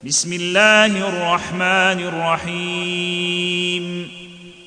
بسم الله الرحمن الرحيم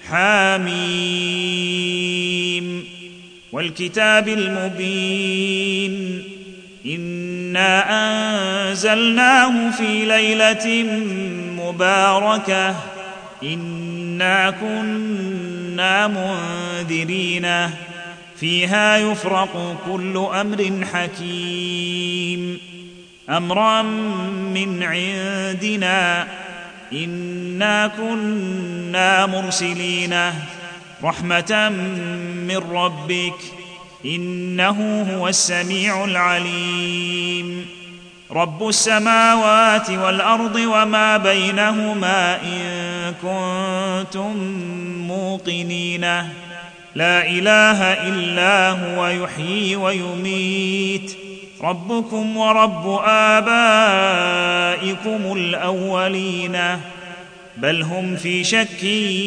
حميم والكتاب المبين إنا أنزلناه في ليلة مباركة إنا كنا منذرين فيها يفرق كل أمر حكيم أمرا من عندنا إنا كنا مرسلين رحمة من ربك إنه هو السميع العليم رب السماوات والأرض وما بينهما إن كنتم موقنين لا إله إلا هو يحيي ويميت ربكم ورب آبائكم الأولين بل هم في شك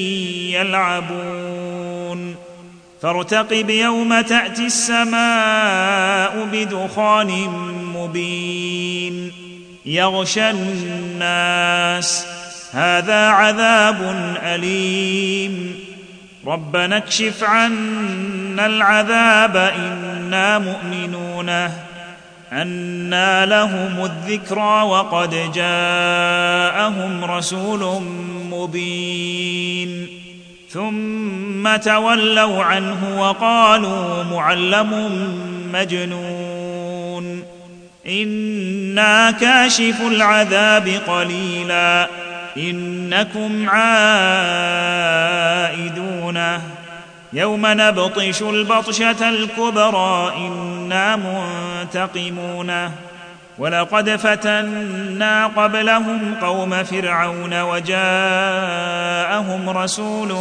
يلعبون فارتقب يوم تأتي السماء بدخان مبين يغشى الناس هذا عذاب أليم ربنا اكشف عنا العذاب إنا مؤمنون أنى لهم الذكرى وقد جاءهم رسول مبين ثم تولوا عنه وقالوا معلم مجنون إنا كاشف العذاب قليلا إنكم عائدون يوم نبطش البطشة الكبرى إنا منتقمون ولقد فتنا قبلهم قوم فرعون وجاءهم رسول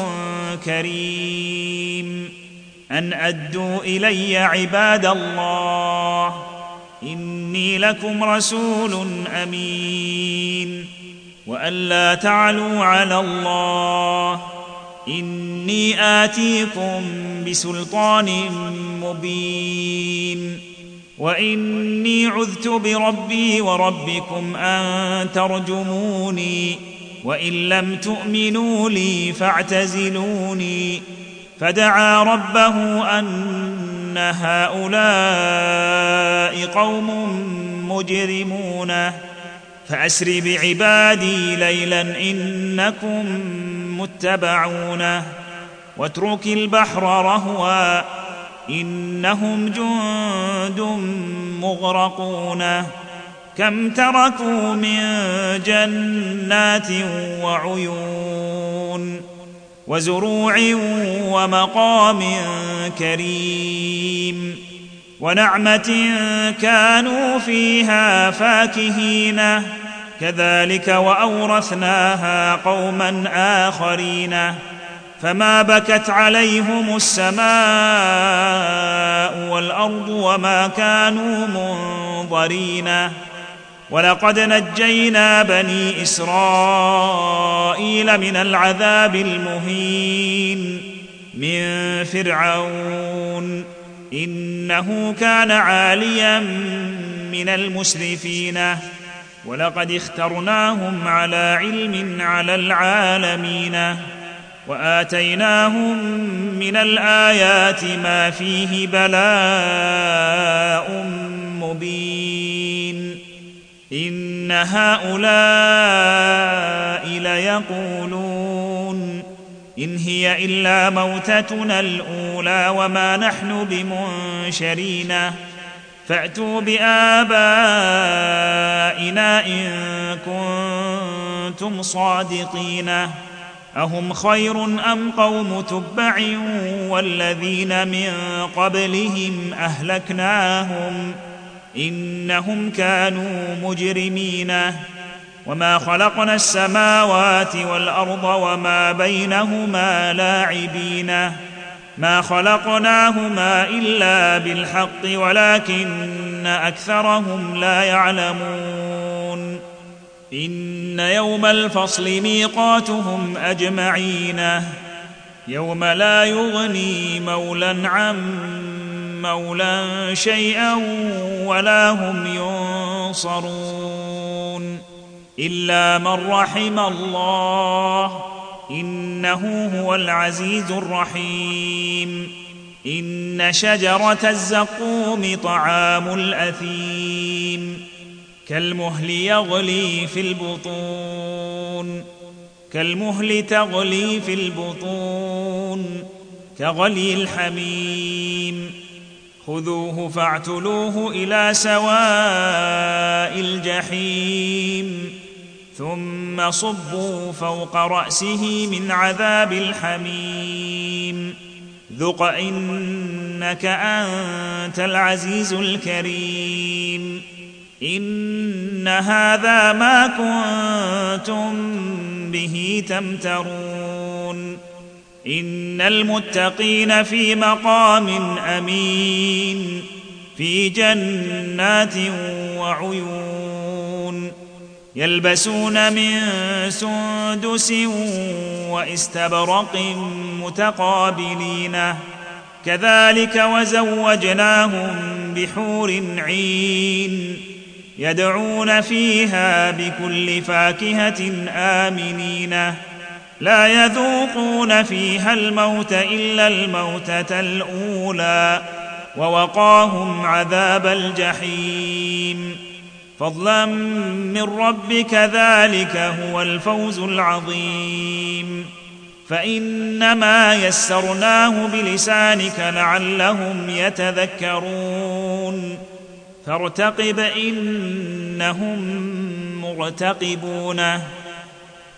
كريم أن أدوا إلي عباد الله إني لكم رسول أمين وأن لا تعلوا على الله إني آتيكم بسلطان مبين وإني عذت بربي وربكم أن ترجموني وإن لم تؤمنوا لي فاعتزلوني فدعا ربه أن هؤلاء قوم مجرمون فأسر بعبادي ليلا إنكم متبعون واترك البحر رهوا إنهم جند مغرقون كم تركوا من جنات وعيون وزروع ومقام كريم ونعمة كانوا فيها فاكهين كذلك وأورثناها قوما آخرين فما بكت عليهم السماء والأرض وما كانوا منظرين ولقد نجينا بني إسرائيل من العذاب المهين من فرعون إنه كان عاليا من المسرفين ولقد اخترناهم على علم على العالمين وآتيناهم من الآيات ما فيه بلاء مبين إن هؤلاء ليقولون إن هي إلا موتتنا الأولى وما نحن بمنشرين فأتوا بآبائنا إن كنتم صادقين أهم خير أم قوم تبع والذين من قبلهم أهلكناهم إنهم كانوا مجرمين وما خلقنا السماوات والأرض وما بينهما لاعبين ما خلقناهما إلا بالحق ولكن أكثرهم لا يعلمون إن يوم الفصل ميقاتهم أجمعين يوم لا يغني مولى عن مولى شيئا ولا هم ينصرون إلا من رحم الله إنه هو العزيز الرحيم. إن شجرة الزقوم طعام الأثيم كالمهل يغلي في البطون كالمهل تغلي في البطون كغلي الحميم. خذوه فاعتلوه إلى سواء الجحيم ثم صبوا فوق رأسه من عذاب الحميم ذق إنك أنت العزيز الكريم. إن هذا ما كنتم به تمترون. إن المتقين في مقام أمين في جنات وعيون يلبسون من سندس واستبرق متقابلين كذلك وزوجناهم بحور عين يدعون فيها بكل فاكهة آمنين لا يذوقون فيها الموت إلا الموتة الأولى ووقاهم عذاب الجحيم فضلا من ربك ذلك هو الفوز العظيم. فإنما يسرناه بلسانك لعلهم يتذكرون فارتقب إنهم مرتقبون.